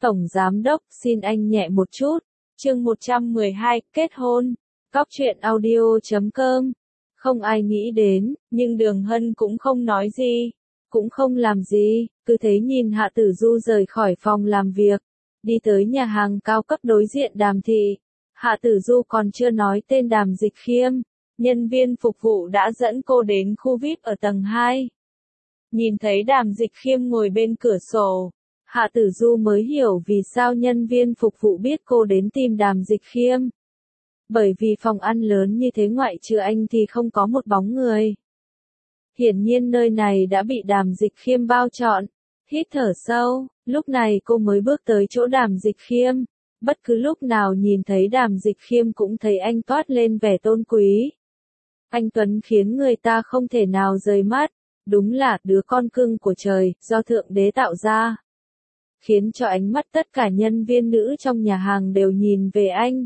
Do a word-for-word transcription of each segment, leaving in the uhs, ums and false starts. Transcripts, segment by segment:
Tổng Giám Đốc, xin anh nhẹ một chút. Chương một trăm mười hai, kết hôn. Cóc truyện audio chấm com. Không ai nghĩ đến, nhưng Đường Hân cũng không nói gì, cũng không làm gì, cứ thế nhìn Hạ Tử Du rời khỏi phòng làm việc, đi tới nhà hàng cao cấp đối diện Đàm Thị. Hạ Tử Du còn chưa nói tên Đàm Dịch Khiêm, nhân viên phục vụ đã dẫn cô đến khu vi ai pi ở tầng hai. Nhìn thấy Đàm Dịch Khiêm ngồi bên cửa sổ, Hạ Tử Du mới hiểu vì sao nhân viên phục vụ biết cô đến tìm Đàm Dịch Khiêm. Bởi vì phòng ăn lớn như thế ngoại trừ anh thì không có một bóng người. Hiển nhiên nơi này đã bị Đàm Dịch Khiêm bao trọn. Hít thở sâu, lúc này cô mới bước tới chỗ Đàm Dịch Khiêm. Bất cứ lúc nào nhìn thấy Đàm Dịch Khiêm cũng thấy anh toát lên vẻ tôn quý. Anh Tuấn khiến người ta không thể nào rời mắt, đúng là đứa con cưng của trời, do Thượng Đế tạo ra. Khiến cho ánh mắt tất cả nhân viên nữ trong nhà hàng đều nhìn về anh.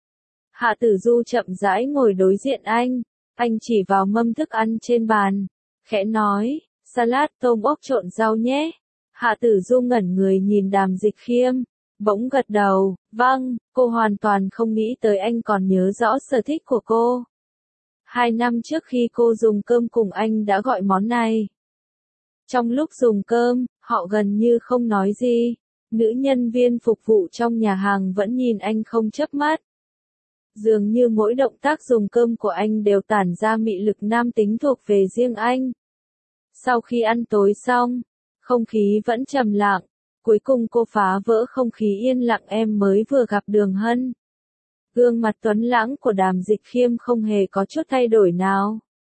Hạ Tử Du chậm rãi ngồi đối diện anh, anh chỉ vào mâm thức ăn trên bàn, khẽ nói, salad tôm ốc trộn rau nhé. Hạ Tử Du ngẩn người nhìn Đàm Dịch Khiêm, bỗng gật đầu, vâng, cô hoàn toàn không nghĩ tới anh còn nhớ rõ sở thích của cô. Hai năm trước khi cô dùng cơm cùng anh đã gọi món này. Trong lúc dùng cơm, họ gần như không nói gì, nữ nhân viên phục vụ trong nhà hàng vẫn nhìn anh không chớp mắt. Dường như mỗi động tác dùng cơm của anh đều tản ra mị lực nam tính thuộc về riêng anh. Sau khi ăn tối xong, không khí vẫn trầm lặng, cuối cùng cô phá vỡ không khí yên lặng em mới vừa gặp Đường Hân. Gương mặt tuấn lãng của Đàm Dịch Khiêm không hề có chút thay đổi nào.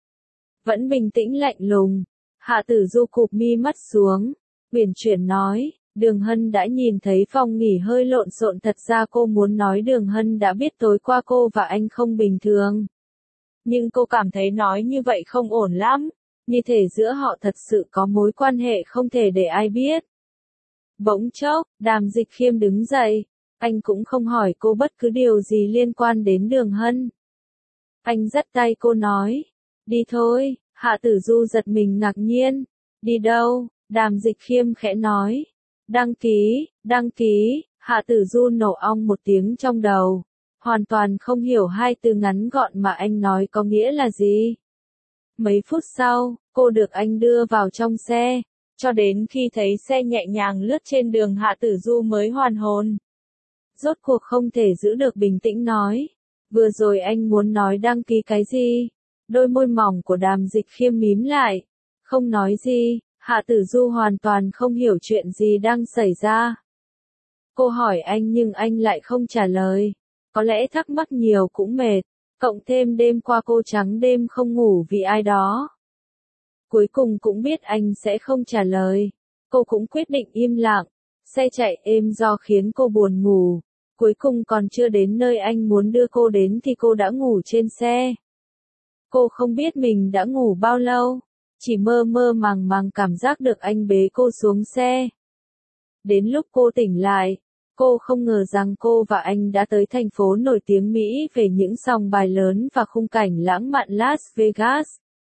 Vẫn bình tĩnh lạnh lùng. Hạ Tử Du cụp mi mắt xuống, uyển chuyển nói, Đường Hân đã nhìn thấy phòng nghỉ hơi lộn xộn, thật ra cô muốn nói Đường Hân đã biết tối qua cô và anh không bình thường. Nhưng cô cảm thấy nói như vậy không ổn lắm, như thể giữa họ thật sự có mối quan hệ không thể để ai biết. Bỗng chốc, Đàm Dịch Khiêm đứng dậy, anh cũng không hỏi cô bất cứ điều gì liên quan đến Đường Hân. Anh dắt tay cô nói, đi thôi. Hạ Tử Du giật mình ngạc nhiên, đi đâu? Đàm Dịch Khiêm khẽ nói, đăng ký, đăng ký. Hạ Tử Du nổ ong một tiếng trong đầu, hoàn toàn không hiểu hai từ ngắn gọn mà anh nói có nghĩa là gì. Mấy phút sau, cô được anh đưa vào trong xe, cho đến khi thấy xe nhẹ nhàng lướt trên đường Hạ Tử Du mới hoàn hồn. Rốt cuộc không thể giữ được bình tĩnh nói, vừa rồi anh muốn nói đăng ký cái gì? Đôi môi mỏng của Đàm Dịch Khiêm mím lại, không nói gì. Hạ Tử Du hoàn toàn không hiểu chuyện gì đang xảy ra. Cô hỏi anh nhưng anh lại không trả lời, có lẽ thắc mắc nhiều cũng mệt, cộng thêm đêm qua cô trắng đêm không ngủ vì ai đó. Cuối cùng cũng biết anh sẽ không trả lời, cô cũng quyết định im lặng, xe chạy êm do khiến cô buồn ngủ, cuối cùng còn chưa đến nơi anh muốn đưa cô đến thì cô đã ngủ trên xe. Cô không biết mình đã ngủ bao lâu, chỉ mơ mơ màng màng cảm giác được anh bế cô xuống xe. Đến lúc cô tỉnh lại, cô không ngờ rằng cô và anh đã tới thành phố nổi tiếng Mỹ về những sòng bài lớn và khung cảnh lãng mạn Las Vegas.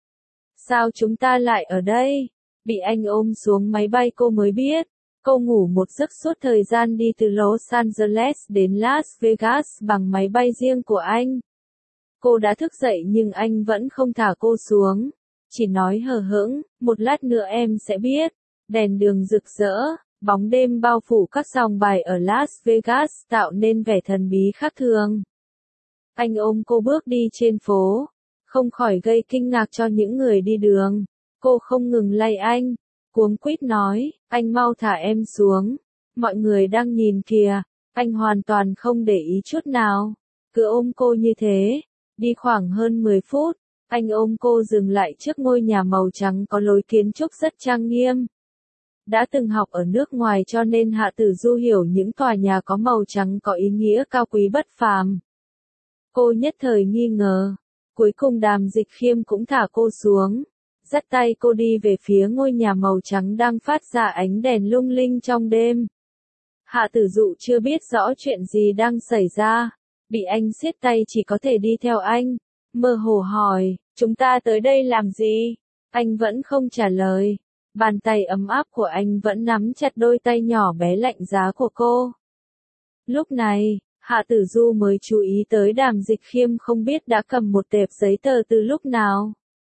Sao chúng ta lại ở đây? Bị anh ôm xuống máy bay cô mới biết, cô ngủ một giấc suốt thời gian đi từ Los Angeles đến Las Vegas bằng máy bay riêng của anh. Cô đã thức dậy nhưng anh vẫn không thả cô xuống, chỉ nói hờ hững, một lát nữa em sẽ biết. Đèn đường rực rỡ, bóng đêm bao phủ các sòng bài ở Las Vegas tạo nên vẻ thần bí khác thường. Anh ôm cô bước đi trên phố, không khỏi gây kinh ngạc cho những người đi đường. Cô không ngừng lay anh, cuống quýt nói, anh mau thả em xuống, mọi người đang nhìn kìa. Anh hoàn toàn không để ý chút nào, cứ ôm cô như thế. Đi khoảng hơn mười phút, anh ôm cô dừng lại trước ngôi nhà màu trắng có lối kiến trúc rất trang nghiêm. Đã từng học ở nước ngoài cho nên Hạ Tử Du hiểu những tòa nhà có màu trắng có ý nghĩa cao quý bất phàm. Cô nhất thời nghi ngờ, cuối cùng Đàm Dịch Khiêm cũng thả cô xuống, dắt tay cô đi về phía ngôi nhà màu trắng đang phát ra ánh đèn lung linh trong đêm. Hạ Tử Du chưa biết rõ chuyện gì đang xảy ra. Bị anh siết tay chỉ có thể đi theo anh, mơ hồ hỏi, chúng ta tới đây làm gì? Anh vẫn không trả lời, Bàn tay ấm áp của anh vẫn nắm chặt đôi tay nhỏ bé lạnh giá của cô. Lúc này, Hạ Tử Du mới chú ý tới Đàm Dịch Khiêm không biết đã cầm một tệp giấy tờ từ lúc nào.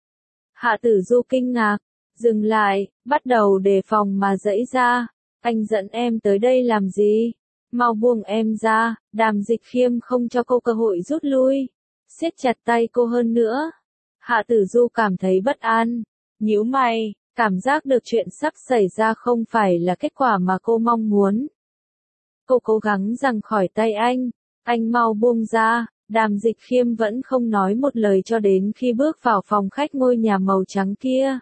Hạ Tử Du kinh ngạc, dừng lại, bắt đầu đề phòng mà giãy ra. Anh dẫn em tới đây làm gì? Mau buông em ra. Đàm Dịch Khiêm không cho cô cơ hội rút lui, siết chặt tay cô hơn nữa. Hạ Tử Du cảm thấy bất an, nhíu mày, cảm giác được chuyện sắp xảy ra không phải là kết quả mà cô mong muốn. Cô cố gắng giằng khỏi tay anh, anh mau buông ra. Đàm Dịch Khiêm vẫn không nói một lời cho đến khi bước vào phòng khách ngôi nhà màu trắng kia.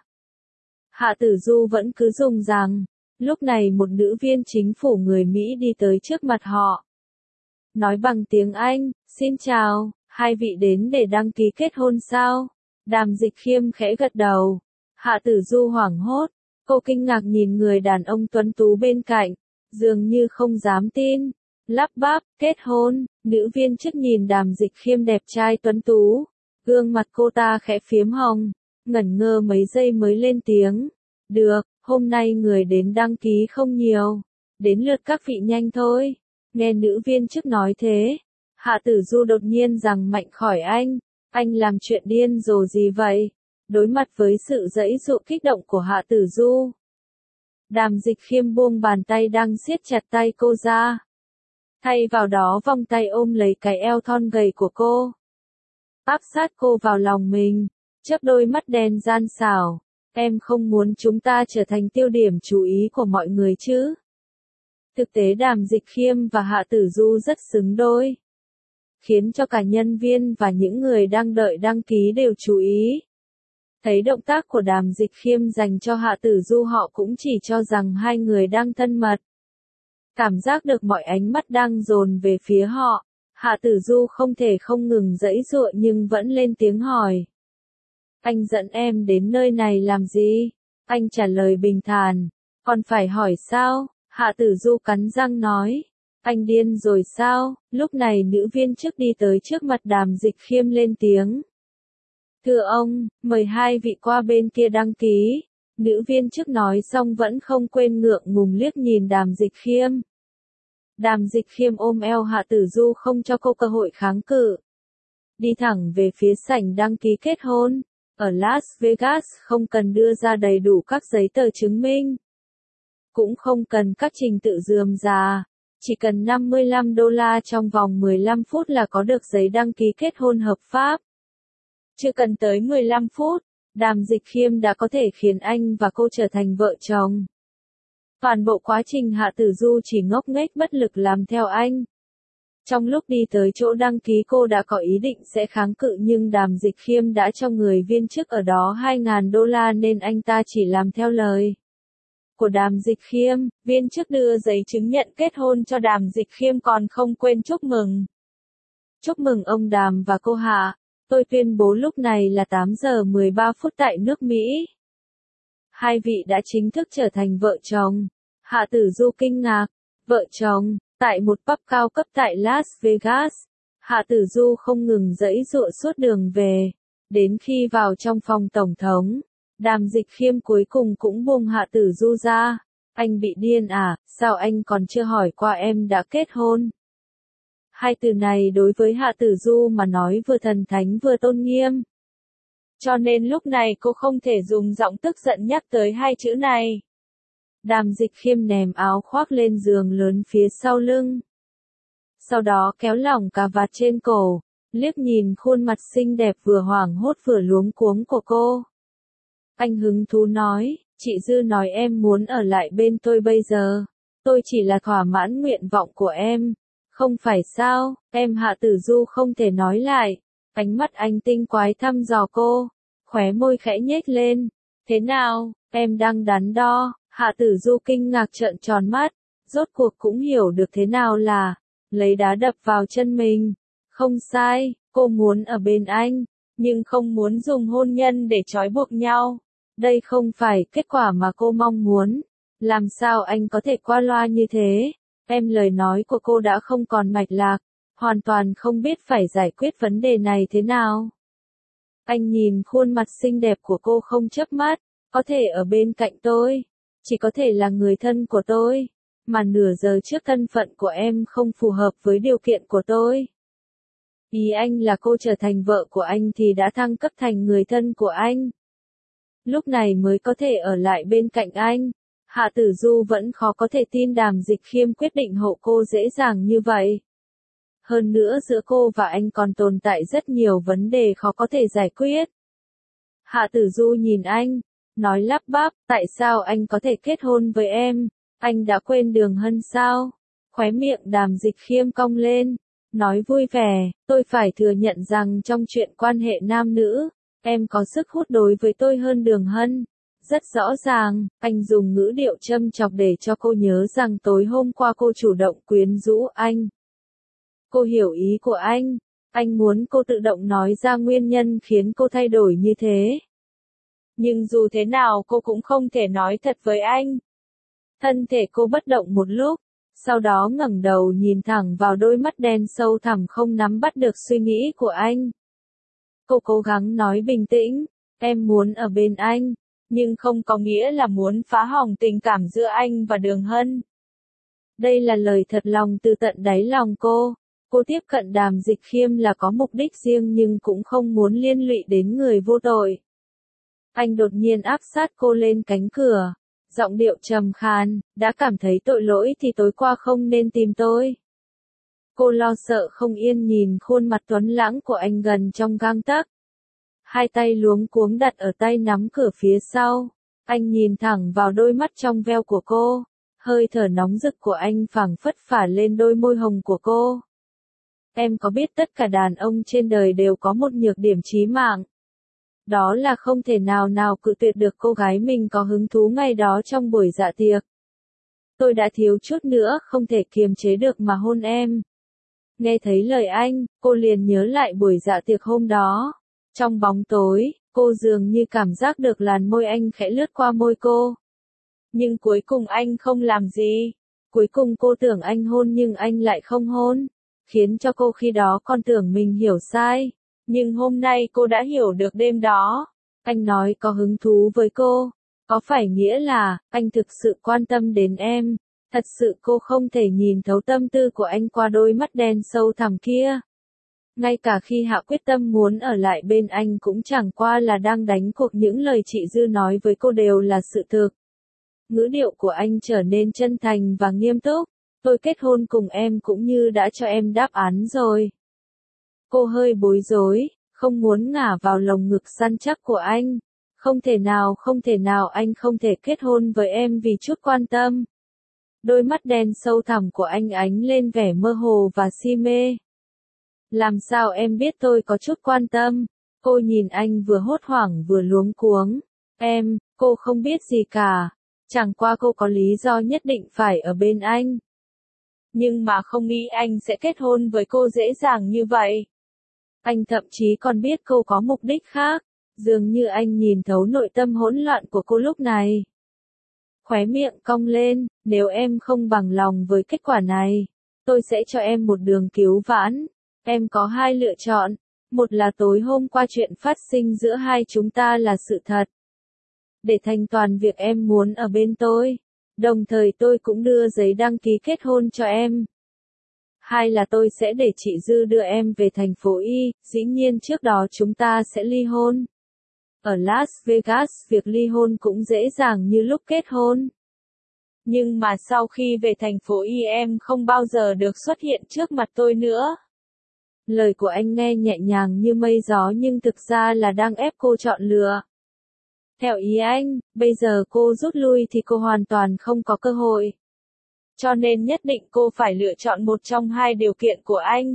Hạ Tử Du vẫn cứ dùng rằng, lúc này một nữ viên chính phủ người Mỹ đi tới trước mặt họ. Nói bằng tiếng Anh, xin chào, hai vị đến để đăng ký kết hôn sao? Đàm Dịch Khiêm khẽ gật đầu. Hạ Tử Du hoảng hốt, cô kinh ngạc nhìn người đàn ông tuấn tú bên cạnh, dường như không dám tin. Lắp bắp, kết hôn. Nữ viên chức nhìn Đàm Dịch Khiêm đẹp trai tuấn tú, gương mặt cô ta khẽ phiếm hồng, ngẩn ngơ mấy giây mới lên tiếng. Được, hôm nay người đến đăng ký không nhiều, đến lượt các vị nhanh thôi. Nghe nữ viên chức nói thế, Hạ Tử Du đột nhiên giằng mạnh khỏi anh. Anh làm chuyện điên rồ gì vậy? Đối mặt với sự giãy giụa kích động của Hạ Tử Du, Đàm Dịch Khiêm buông bàn tay đang siết chặt tay cô ra, thay vào đó vòng tay ôm lấy cái eo thon gầy của cô, áp sát cô vào lòng mình, chớp đôi mắt đen gian xảo. Em không muốn chúng ta trở thành tiêu điểm chú ý của mọi người chứ? Thực tế Đàm Dịch Khiêm và Hạ Tử Du rất xứng đôi, khiến cho cả nhân viên và những người đang đợi đăng ký đều chú ý. Thấy động tác của Đàm Dịch Khiêm dành cho Hạ Tử Du, họ cũng chỉ cho rằng hai người đang thân mật. Cảm giác được mọi ánh mắt đang dồn về phía họ, Hạ Tử Du không thể không ngừng giãy giụa nhưng vẫn lên tiếng hỏi. Anh dẫn em đến nơi này làm gì? Anh trả lời bình thản. Còn phải hỏi sao? Hạ Tử Du cắn răng nói. Anh điên rồi sao? Lúc này nữ viên chức đi tới trước mặt Đàm Dịch Khiêm lên tiếng. Thưa ông, mời hai vị qua bên kia đăng ký. Nữ viên chức nói xong vẫn không quên ngượng ngùng liếc nhìn Đàm Dịch Khiêm. Đàm Dịch Khiêm ôm eo Hạ Tử Du không cho cô cơ hội kháng cự, đi thẳng về phía sảnh đăng ký kết hôn. Ở Las Vegas không cần đưa ra đầy đủ các giấy tờ chứng minh, cũng không cần các trình tự rườm rà, chỉ cần năm mươi lăm đô la trong vòng mười lăm phút là có được giấy đăng ký kết hôn hợp pháp. Chưa cần tới mười lăm phút, Đàm Dịch Khiêm đã có thể khiến anh và cô trở thành vợ chồng. Toàn bộ quá trình Hạ Tử Du chỉ ngốc nghếch bất lực làm theo anh. Trong lúc đi tới chỗ đăng ký cô đã có ý định sẽ kháng cự nhưng Đàm Dịch Khiêm đã cho người viên chức ở đó hai nghìn đô la nên anh ta chỉ làm theo lời của Đàm Dịch Khiêm. Viên chức đưa giấy chứng nhận kết hôn cho Đàm Dịch Khiêm còn không quên chúc mừng. Chúc mừng ông Đàm và cô Hạ. Tôi tuyên bố lúc này là tám giờ mười ba phút tại nước Mỹ. Hai vị đã chính thức trở thành vợ chồng. Hạ Tử Du kinh ngạc. Vợ chồng. Tại một pub cao cấp tại Las Vegas, Hạ Tử Du không ngừng giãy giụa suốt đường về. Đến khi vào trong phòng tổng thống, Đàm Dịch Khiêm cuối cùng cũng buông Hạ Tử Du ra. Anh bị điên à, sao anh còn chưa hỏi qua em đã kết hôn? Hai từ này đối với Hạ Tử Du mà nói vừa thần thánh vừa tôn nghiêm. Cho nên lúc này cô không thể dùng giọng tức giận nhắc tới hai chữ này. Đàm Dịch Khiêm ném áo khoác lên giường lớn phía sau lưng. Sau đó kéo lỏng cà vạt trên cổ, liếc nhìn khuôn mặt xinh đẹp vừa hoảng hốt vừa luống cuống của cô. Anh hứng thú nói, chị Dư nói em muốn ở lại bên tôi bây giờ. Tôi chỉ là thỏa mãn nguyện vọng của em. Không phải sao, em Hạ Tử Du không thể nói lại. Ánh mắt anh tinh quái thăm dò cô, khóe môi khẽ nhếch lên. Thế nào, em đang đắn đo? Hạ Tử Du kinh ngạc trợn tròn mắt, rốt cuộc cũng hiểu được thế nào là lấy đá đập vào chân mình. Không sai, cô muốn ở bên anh, nhưng không muốn dùng hôn nhân để trói buộc nhau. Đây không phải kết quả mà cô mong muốn. Làm sao anh có thể qua loa như thế? Em lời nói của cô đã không còn mạch lạc, hoàn toàn không biết phải giải quyết vấn đề này thế nào. Anh nhìn khuôn mặt xinh đẹp của cô không chớp mắt, có thể ở bên cạnh tôi, chỉ có thể là người thân của tôi, mà nửa giờ trước thân phận của em không phù hợp với điều kiện của tôi. Ý anh là cô trở thành vợ của anh thì đã thăng cấp thành người thân của anh. Lúc này mới có thể ở lại bên cạnh anh. Hạ Tử Du vẫn khó có thể tin Đàm Dịch Khiêm quyết định hộ cô dễ dàng như vậy. Hơn nữa giữa cô và anh còn tồn tại rất nhiều vấn đề khó có thể giải quyết. Hạ Tử Du nhìn anh, nói lắp bắp, tại sao anh có thể kết hôn với em? Anh đã quên Đường Hân sao? Khóe miệng Đàm Dịch Khiêm cong lên, nói vui vẻ, tôi phải thừa nhận rằng trong chuyện quan hệ nam nữ, em có sức hút đối với tôi hơn Đường Hân. Rất rõ ràng, anh dùng ngữ điệu châm chọc để cho cô nhớ rằng tối hôm qua cô chủ động quyến rũ anh. Cô hiểu ý của anh, anh muốn cô tự động nói ra nguyên nhân khiến cô thay đổi như thế. Nhưng dù thế nào cô cũng không thể nói thật với anh. Thân thể cô bất động một lúc, sau đó ngẩng đầu nhìn thẳng vào đôi mắt đen sâu thẳm không nắm bắt được suy nghĩ của anh. Cô cố gắng nói bình tĩnh, em muốn ở bên anh, nhưng không có nghĩa là muốn phá hỏng tình cảm giữa anh và Đường Hân. Đây là lời thật lòng từ tận đáy lòng cô. Cô tiếp cận Đàm Dịch Khiêm là có mục đích riêng nhưng cũng không muốn liên lụy đến người vô tội. Anh đột nhiên áp sát cô lên cánh cửa, giọng điệu trầm khàn, đã cảm thấy tội lỗi thì tối qua không nên tìm tôi. Cô lo sợ không yên nhìn khuôn mặt tuấn lãng của anh gần trong gang tấc. Hai tay luống cuống đặt ở tay nắm cửa phía sau. Anh nhìn thẳng vào đôi mắt trong veo của cô. Hơi thở nóng rực của anh phảng phất phả lên đôi môi hồng của cô. Em có biết tất cả đàn ông trên đời đều có một nhược điểm chí mạng. Đó là không thể nào nào cự tuyệt được cô gái mình có hứng thú ngày đó trong buổi dạ tiệc. Tôi đã thiếu chút nữa không thể kiềm chế được mà hôn em. Nghe thấy lời anh, cô liền nhớ lại buổi dạ tiệc hôm đó. Trong bóng tối, cô dường như cảm giác được làn môi anh khẽ lướt qua môi cô. Nhưng cuối cùng anh không làm gì. Cuối cùng cô tưởng anh hôn nhưng anh lại không hôn. Khiến cho cô khi đó còn tưởng mình hiểu sai. Nhưng hôm nay cô đã hiểu được đêm đó. Anh nói có hứng thú với cô. Có phải nghĩa là, anh thực sự quan tâm đến em. Thật sự cô không thể nhìn thấu tâm tư của anh qua đôi mắt đen sâu thẳm kia. Ngay cả khi Hạ quyết tâm muốn ở lại bên anh cũng chẳng qua là đang đánh cuộc những lời chị Dư nói với cô đều là sự thực. Ngữ điệu của anh trở nên chân thành và nghiêm túc. Tôi kết hôn cùng em cũng như đã cho em đáp án rồi. Cô hơi bối rối, không muốn ngả vào lồng ngực săn chắc của anh. Không thể nào không thể nào anh không thể kết hôn với em vì chút quan tâm. Đôi mắt đen sâu thẳm của anh ánh lên vẻ mơ hồ và si mê. Làm sao em biết tôi có chút quan tâm? Cô nhìn anh vừa hốt hoảng vừa luống cuống. Em, cô không biết gì cả. Chẳng qua cô có lý do nhất định phải ở bên anh. Nhưng mà không nghĩ anh sẽ kết hôn với cô dễ dàng như vậy. Anh thậm chí còn biết cô có mục đích khác. Dường như anh nhìn thấu nội tâm hỗn loạn của cô lúc này. Khóe miệng cong lên, nếu em không bằng lòng với kết quả này, tôi sẽ cho em một đường cứu vãn. Em có hai lựa chọn. Một là tối hôm qua chuyện phát sinh giữa hai chúng ta là sự thật. Để thành toàn việc em muốn ở bên tôi. Đồng thời tôi cũng đưa giấy đăng ký kết hôn cho em. Hai là tôi sẽ để chị Dư đưa em về thành phố Y, dĩ nhiên trước đó chúng ta sẽ ly hôn. Ở Las Vegas việc ly hôn cũng dễ dàng như lúc kết hôn. Nhưng mà sau khi về thành phố Y em không bao giờ được xuất hiện trước mặt tôi nữa. Lời của anh nghe nhẹ nhàng như mây gió nhưng thực ra là đang ép cô chọn lựa. Theo ý anh, bây giờ cô rút lui thì cô hoàn toàn không có cơ hội. Cho nên nhất định cô phải lựa chọn một trong hai điều kiện của anh.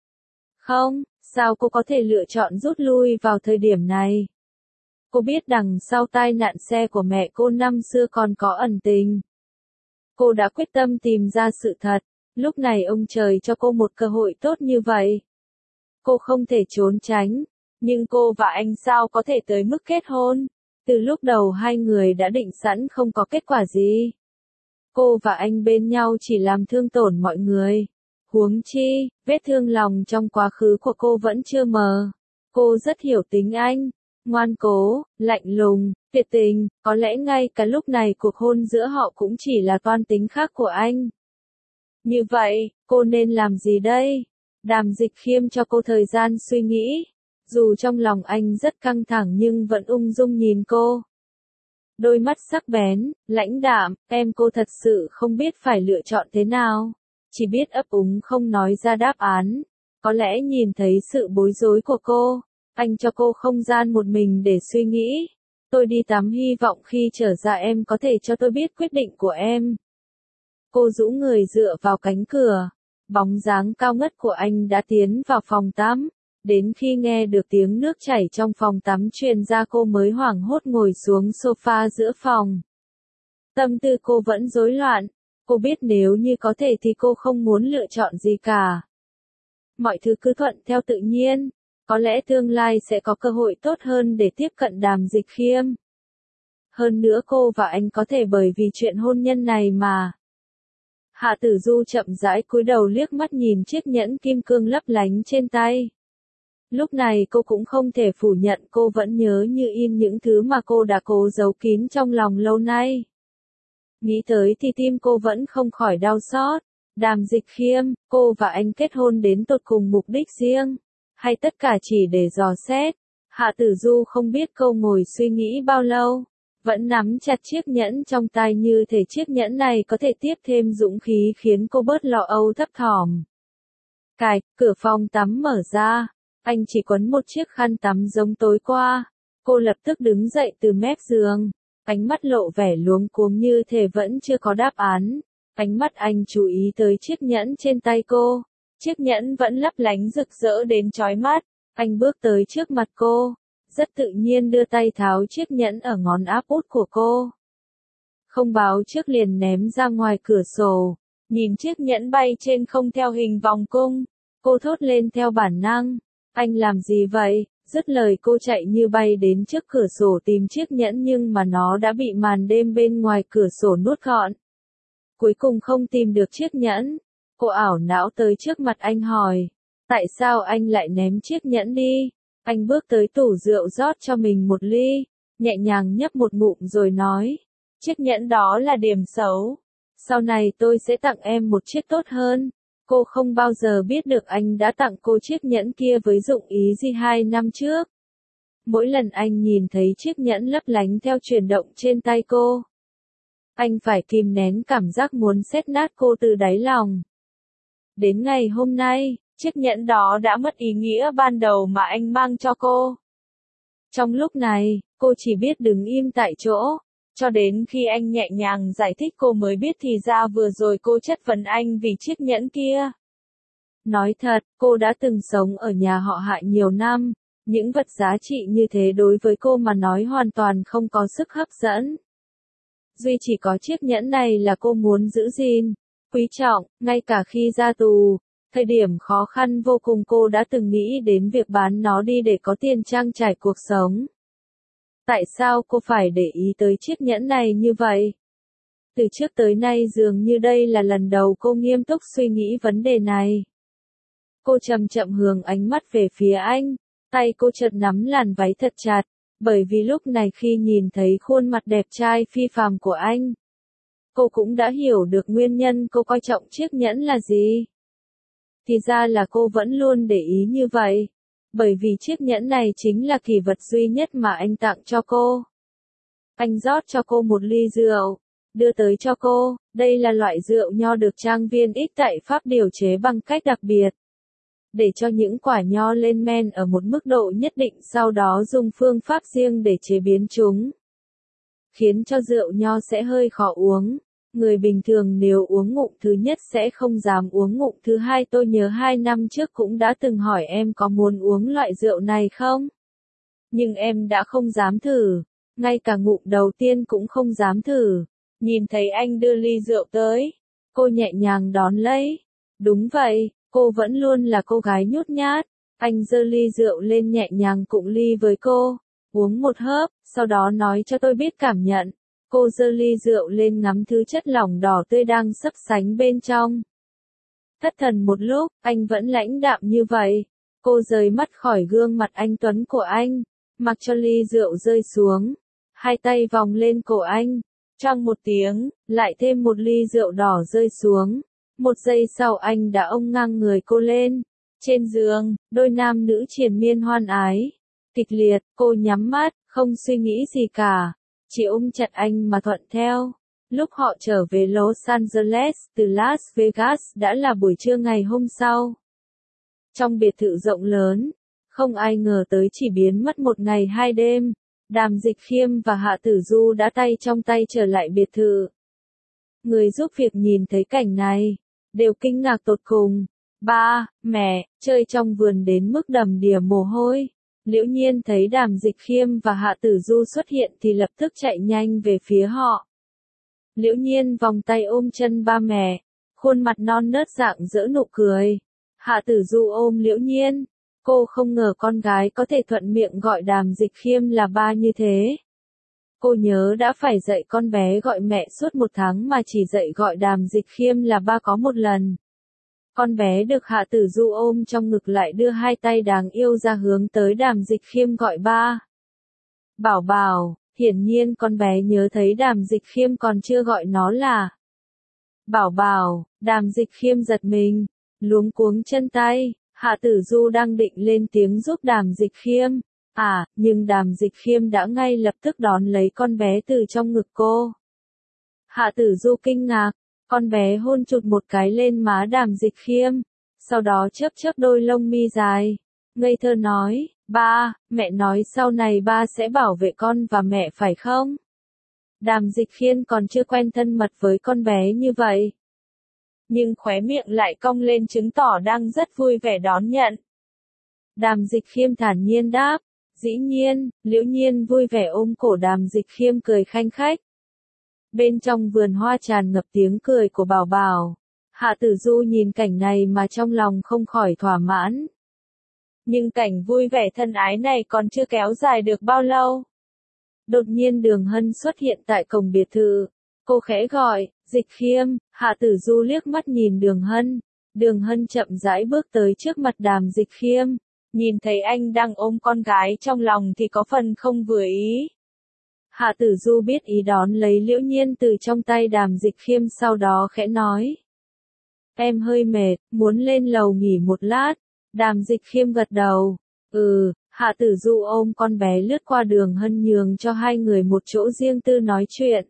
Không, sao cô có thể lựa chọn rút lui vào thời điểm này? Cô biết đằng sau tai nạn xe của mẹ cô năm xưa còn có ẩn tình. Cô đã quyết tâm tìm ra sự thật. Lúc này ông trời cho cô một cơ hội tốt như vậy. Cô không thể trốn tránh. Nhưng cô và anh sao có thể tới mức kết hôn? Từ lúc đầu hai người đã định sẵn không có kết quả gì. Cô và anh bên nhau chỉ làm thương tổn mọi người. Huống chi, vết thương lòng trong quá khứ của cô vẫn chưa mờ. Cô rất hiểu tính anh. ngoan cố, lạnh lùng, tuyệt tình, có lẽ ngay cả lúc này cuộc hôn giữa họ cũng chỉ là toan tính khác của anh. Như vậy, cô nên làm gì đây? Đàm Dịch Khiêm cho cô thời gian suy nghĩ. Dù trong lòng anh rất căng thẳng nhưng vẫn ung dung nhìn cô. Đôi mắt sắc bén, lãnh đạm, em cô thật sự không biết phải lựa chọn thế nào. Chỉ biết ấp úng không nói ra đáp án. Có lẽ nhìn thấy sự bối rối của cô, anh cho cô không gian một mình để suy nghĩ. Tôi đi tắm, hy vọng khi trở ra em có thể cho tôi biết quyết định của em. Cô rũ người dựa vào cánh cửa. Bóng dáng cao ngất của anh đã tiến vào phòng tắm. Đến khi nghe được tiếng nước chảy trong phòng tắm truyền ra cô mới hoảng hốt ngồi xuống sofa giữa phòng. Tâm tư cô vẫn rối loạn. Cô biết nếu như có thể thì cô không muốn lựa chọn gì cả. Mọi thứ cứ thuận theo tự nhiên. Có lẽ tương lai sẽ có cơ hội tốt hơn để tiếp cận Đàm Dịch Khiêm. Hơn nữa cô và anh có thể bởi vì chuyện hôn nhân này mà. Hạ Tử Du chậm rãi cúi đầu liếc mắt nhìn chiếc nhẫn kim cương lấp lánh trên tay. Lúc này cô cũng không thể phủ nhận cô vẫn nhớ như in những thứ mà cô đã cố giấu kín trong lòng lâu nay. Nghĩ tới thì tim cô vẫn không khỏi đau xót. Đàm Dịch Khiêm, cô và anh kết hôn đến tột cùng mục đích riêng, hay tất cả chỉ để dò xét? Hạ Tử Du không biết cô ngồi suy nghĩ bao lâu, vẫn nắm chặt chiếc nhẫn trong tay như thể chiếc nhẫn này có thể tiếp thêm dũng khí khiến cô bớt lo âu thấp thỏm. Cạch, cửa phòng tắm mở ra, anh chỉ quấn một chiếc khăn tắm giống tối qua. Cô lập tức đứng dậy từ mép giường, ánh mắt lộ vẻ luống cuống như thể vẫn chưa có đáp án. Ánh mắt anh chú ý tới chiếc nhẫn trên tay cô. Chiếc nhẫn vẫn lấp lánh rực rỡ đến chói mắt. Anh bước tới trước mặt cô, rất tự nhiên đưa tay tháo chiếc nhẫn ở ngón áp út của cô. Không báo trước liền ném ra ngoài cửa sổ. Nhìn chiếc nhẫn bay trên không theo hình vòng cung, cô thốt lên theo bản năng. Anh làm gì vậy? Dứt lời cô chạy như bay đến trước cửa sổ tìm chiếc nhẫn nhưng mà nó đã bị màn đêm bên ngoài cửa sổ nuốt gọn. Cuối cùng không tìm được chiếc nhẫn. Cô ảo não tới trước mặt anh hỏi. Tại sao anh lại ném chiếc nhẫn đi? Anh bước tới tủ rượu rót cho mình một ly, nhẹ nhàng nhấp một ngụm rồi nói. Chiếc nhẫn đó là điểm xấu. Sau này tôi sẽ tặng em một chiếc tốt hơn. Cô không bao giờ biết được anh đã tặng cô chiếc nhẫn kia với dụng ý gì hai năm trước. Mỗi lần anh nhìn thấy chiếc nhẫn lấp lánh theo chuyển động trên tay cô, anh phải kìm nén cảm giác muốn xét nát cô từ đáy lòng. Đến ngày hôm nay, chiếc nhẫn đó đã mất ý nghĩa ban đầu mà anh mang cho cô. Trong lúc này, cô chỉ biết đứng im tại chỗ, cho đến khi anh nhẹ nhàng giải thích cô mới biết thì ra vừa rồi cô chất vấn anh vì chiếc nhẫn kia. Nói thật, cô đã từng sống ở nhà họ Hạ nhiều năm, những vật giá trị như thế đối với cô mà nói hoàn toàn không có sức hấp dẫn. Duy chỉ có chiếc nhẫn này là cô muốn giữ gìn, quý trọng, ngay cả khi ra tù. Thời điểm khó khăn vô cùng cô đã từng nghĩ đến việc bán nó đi để có tiền trang trải cuộc sống. Tại sao cô phải để ý tới chiếc nhẫn này như vậy? Từ trước tới nay dường như đây là lần đầu cô nghiêm túc suy nghĩ vấn đề này. Cô chậm chậm hướng ánh mắt về phía anh, tay cô chợt nắm làn váy thật chặt, bởi vì lúc này khi nhìn thấy khuôn mặt đẹp trai phi phàm của anh, cô cũng đã hiểu được nguyên nhân cô coi trọng chiếc nhẫn là gì. Thì ra là cô vẫn luôn để ý như vậy, bởi vì chiếc nhẫn này chính là kỷ vật duy nhất mà anh tặng cho cô. Anh rót cho cô một ly rượu, đưa tới cho cô. Đây là loại rượu nho được trang viên X tại Pháp điều chế bằng cách đặc biệt, để cho những quả nho lên men ở một mức độ nhất định, sau đó dùng phương pháp riêng để chế biến chúng, khiến cho rượu nho sẽ hơi khó uống. Người bình thường nếu uống ngụm thứ nhất sẽ không dám uống ngụm thứ hai. Tôi nhớ hai năm trước cũng đã từng hỏi em có muốn uống loại rượu này không? Nhưng em đã không dám thử, ngay cả ngụm đầu tiên cũng không dám thử. Nhìn thấy anh đưa ly rượu tới, cô nhẹ nhàng đón lấy. Đúng vậy, cô vẫn luôn là cô gái nhút nhát. Anh giơ ly rượu lên nhẹ nhàng cụng ly với cô, uống một hớp, sau đó nói cho tôi biết cảm nhận. Cô giơ ly rượu lên ngắm thứ chất lỏng đỏ tươi đang sấp sánh bên trong. Thất thần một lúc, anh vẫn lãnh đạm như vậy. Cô rời mắt khỏi gương mặt anh tuấn của anh, mặc cho ly rượu rơi xuống, hai tay vòng lên cổ anh, choang một tiếng, lại thêm một ly rượu đỏ rơi xuống. Một giây sau anh đã ôm ngang người cô lên. Trên giường, đôi nam nữ triền miên hoan ái. Kịch liệt, cô nhắm mắt, không suy nghĩ gì cả. Chỉ ôm chặt anh mà thuận theo. Lúc họ trở về Los Angeles từ Las Vegas đã là buổi trưa ngày hôm sau. Trong biệt thự rộng lớn, không ai ngờ tới chỉ biến mất một ngày hai đêm. Đàm Dịch Khiêm và Hạ Tử Du đã tay trong tay trở lại biệt thự. Người giúp việc nhìn thấy cảnh này, đều kinh ngạc tột cùng. Ba, mẹ, chơi trong vườn đến mức đầm đìa mồ hôi. Liễu Nhiên thấy Đàm Dịch Khiêm và Hạ Tử Du xuất hiện thì lập tức chạy nhanh về phía họ. Liễu Nhiên vòng tay ôm chân ba mẹ, khuôn mặt non nớt rạng rỡ nụ cười. Hạ Tử Du ôm Liễu Nhiên. Cô không ngờ con gái có thể thuận miệng gọi Đàm Dịch Khiêm là ba như thế. Cô nhớ đã phải dạy con bé gọi mẹ suốt một tháng mà chỉ dạy gọi Đàm Dịch Khiêm là ba có một lần. Con bé được Hạ Tử Du ôm trong ngực lại đưa hai tay đáng yêu ra hướng tới Đàm Dịch Khiêm gọi ba. Bảo bảo, hiển nhiên con bé nhớ thấy Đàm Dịch Khiêm còn chưa gọi nó là Bảo bảo. Đàm Dịch Khiêm giật mình, luống cuống chân tay. Hạ Tử Du đang định lên tiếng giúp Đàm Dịch Khiêm. À, nhưng Đàm Dịch Khiêm đã ngay lập tức đón lấy con bé từ trong ngực cô. Hạ Tử Du kinh ngạc, con bé hôn chụt một cái lên má Đàm Dịch Khiêm, sau đó chớp chớp đôi lông mi dài, ngây thơ nói, ba, mẹ nói sau này ba sẽ bảo vệ con và mẹ phải không? Đàm Dịch Khiêm còn chưa quen thân mật với con bé như vậy. Nhưng khóe miệng lại cong lên chứng tỏ đang rất vui vẻ đón nhận. Đàm Dịch Khiêm thản nhiên đáp, dĩ nhiên. Liễu Nhiên vui vẻ ôm cổ Đàm Dịch Khiêm cười khanh khách. Bên trong vườn hoa tràn ngập tiếng cười của Bảo Bảo. Hạ Tử Du nhìn cảnh này mà trong lòng không khỏi thỏa mãn. Nhưng cảnh vui vẻ thân ái này còn chưa kéo dài được bao lâu. Đột nhiên Đường Hân xuất hiện tại cổng biệt thự. Cô khẽ gọi, Dịch Khiêm. Hạ Tử Du liếc mắt nhìn Đường Hân. Đường Hân chậm rãi bước tới trước mặt Đàm Dịch Khiêm. Nhìn thấy anh đang ôm con gái trong lòng thì có phần không vừa ý. Hạ Tử Du biết ý đón lấy Liễu Nhiên từ trong tay Đàm Dịch Khiêm, sau đó khẽ nói. Em hơi mệt, muốn lên lầu nghỉ một lát. Đàm Dịch Khiêm gật đầu. Ừ. Hạ Tử Du ôm con bé lướt qua Đường Hân nhường cho hai người một chỗ riêng tư nói chuyện.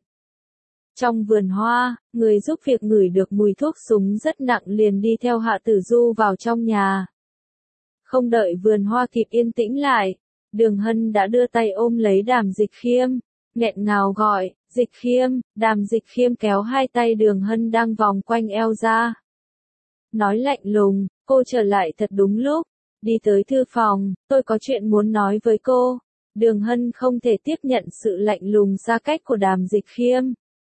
Trong vườn hoa, người giúp việc ngửi được mùi thuốc súng rất nặng liền đi theo Hạ Tử Du vào trong nhà. Không đợi vườn hoa kịp yên tĩnh lại, Đường Hân đã đưa tay ôm lấy Đàm Dịch Khiêm, nghẹn ngào gọi, Dịch Khiêm. Đàm Dịch Khiêm kéo hai tay Đường Hân đang vòng quanh eo ra. Nói lạnh lùng, cô trở lại thật đúng lúc, đi tới thư phòng, tôi có chuyện muốn nói với cô. Đường Hân không thể tiếp nhận sự lạnh lùng xa cách của Đàm Dịch Khiêm.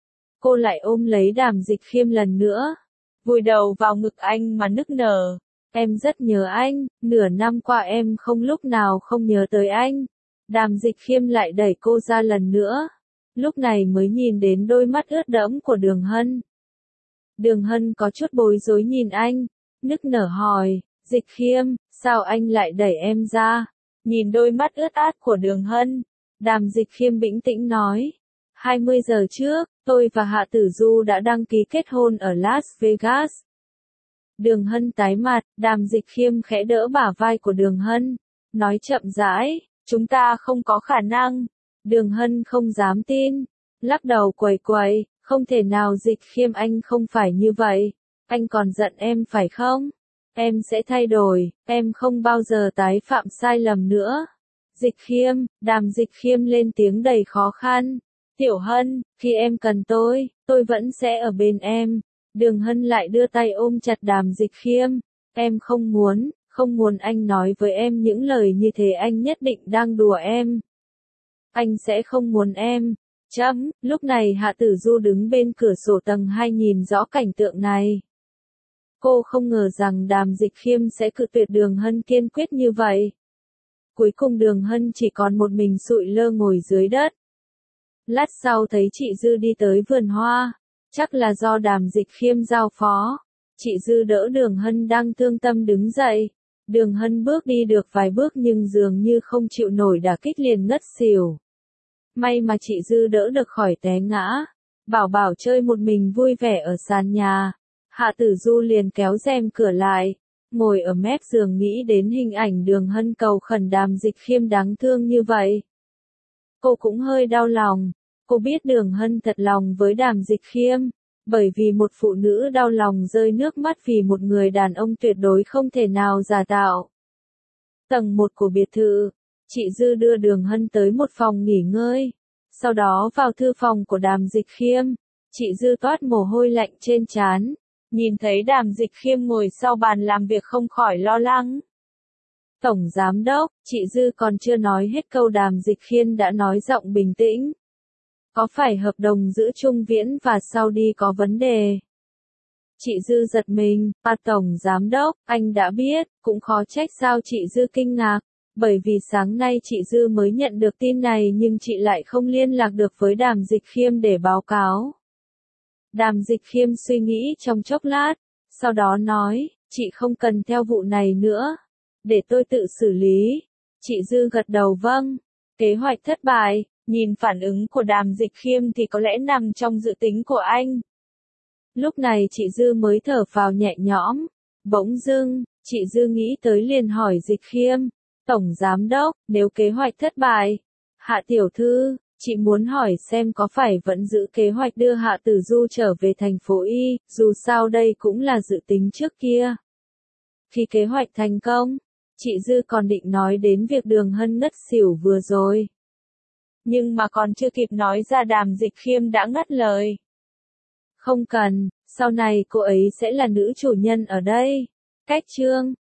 Cô lại ôm lấy Đàm Dịch Khiêm lần nữa, vùi đầu vào ngực anh mà nức nở. Em rất nhớ anh, nửa năm qua em không lúc nào không nhớ tới anh. Đàm Dịch Khiêm lại đẩy cô ra lần nữa. Lúc này mới nhìn đến đôi mắt ướt đẫm của Đường Hân. Đường Hân có chút bối rối nhìn anh, nức nở hỏi, Dịch Khiêm, sao anh lại đẩy em ra? Nhìn đôi mắt ướt át của Đường Hân, Đàm Dịch Khiêm bình tĩnh nói, hai mươi giờ trước, tôi và Hạ Tử Du đã đăng ký kết hôn ở Las Vegas. Đường Hân tái mặt, Đàm Dịch Khiêm khẽ đỡ bả vai của Đường Hân, nói chậm rãi, chúng ta không có khả năng. Đường Hân không dám tin, lắc đầu quẩy quẩy, không thể nào Dịch Khiêm, anh không phải như vậy. Anh còn giận em phải không? Em sẽ thay đổi, em không bao giờ tái phạm sai lầm nữa. Dịch Khiêm. Đàm Dịch Khiêm lên tiếng đầy khó khăn. Tiểu Hân, khi em cần tôi, tôi vẫn sẽ ở bên em. Đường Hân lại đưa tay ôm chặt Đàm Dịch Khiêm. Em không muốn, không muốn anh nói với em những lời như thế, anh nhất định đang đùa em. Anh sẽ không muốn em. Chấm. Lúc này Hạ Tử Du đứng bên cửa sổ tầng hai nhìn rõ cảnh tượng này. Cô không ngờ rằng Đàm Dịch Khiêm sẽ cự tuyệt Đường Hân kiên quyết như vậy. Cuối cùng Đường Hân chỉ còn một mình sụi lơ ngồi dưới đất. Lát sau thấy chị Dư đi tới vườn hoa, chắc là do Đàm Dịch Khiêm giao phó. Chị Dư đỡ Đường Hân đang thương tâm đứng dậy. Đường Hân bước đi được vài bước nhưng dường như không chịu nổi đả kích liền ngất xỉu. May mà chị Dư đỡ được khỏi té ngã. Bảo Bảo chơi một mình vui vẻ ở sàn nhà. Hạ Tử Du liền kéo rèm cửa lại, ngồi ở mép giường nghĩ đến hình ảnh Đường Hân cầu khẩn Đàm Dịch Khiêm đáng thương như vậy. Cô cũng hơi đau lòng. Cô biết Đường Hân thật lòng với Đàm Dịch Khiêm, bởi vì một phụ nữ đau lòng rơi nước mắt vì một người đàn ông tuyệt đối không thể nào giả tạo. Tầng một của biệt thự, chị Dư đưa Đường Hân tới một phòng nghỉ ngơi, sau đó vào thư phòng của Đàm Dịch Khiêm. Chị Dư toát mồ hôi lạnh trên trán, nhìn thấy Đàm Dịch Khiêm ngồi sau bàn làm việc không khỏi lo lắng. Tổng Giám Đốc, chị Dư còn chưa nói hết câu Đàm Dịch Khiêm đã nói giọng bình tĩnh. Có phải hợp đồng giữa Trung Viễn và Saudi có vấn đề? Chị Dư giật mình, à Tổng Giám Đốc, anh đã biết, cũng khó trách sao chị Dư kinh ngạc, bởi vì sáng nay chị Dư mới nhận được tin này nhưng chị lại không liên lạc được với Đàm Dịch Khiêm để báo cáo. Đàm Dịch Khiêm suy nghĩ trong chốc lát, sau đó nói, chị không cần theo vụ này nữa, để tôi tự xử lý. Chị Dư gật đầu vâng, kế hoạch thất bại. Nhìn phản ứng của Đàm Dịch Khiêm thì có lẽ nằm trong dự tính của anh. Lúc này chị Dư mới thở phào nhẹ nhõm. Bỗng dưng, chị Dư nghĩ tới liền hỏi Dịch Khiêm. Tổng Giám Đốc, nếu kế hoạch thất bại, Hạ Tiểu Thư, chị muốn hỏi xem có phải vẫn giữ kế hoạch đưa Hạ Tử Du trở về thành phố Y, dù sao đây cũng là dự tính trước kia. Khi kế hoạch thành công, chị Dư còn định nói đến việc Đường Hân ngất xỉu vừa rồi. Nhưng mà còn chưa kịp nói ra Đàm Dịch Khiêm đã ngắt lời. Không cần, sau này cô ấy sẽ là nữ chủ nhân ở đây. Cách chương